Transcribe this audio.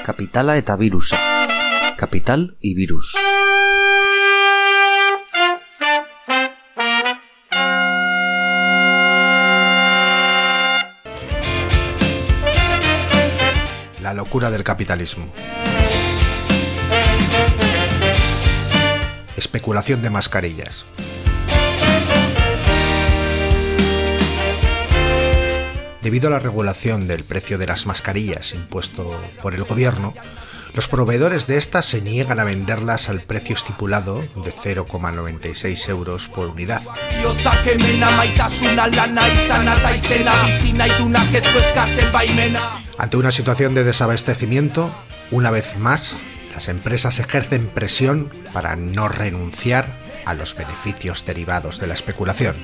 Kapitala eta virusa. Capital y virus. La locura del capitalismo. Especulación de mascarillas. Debido a la regulación del precio de las mascarillas impuesto por el gobierno, los proveedores de estas se niegan a venderlas al precio estipulado de 0,96 euros por unidad. Ante una situación de desabastecimiento, una vez más, las empresas ejercen presión para no renunciar a los beneficios derivados de la especulación.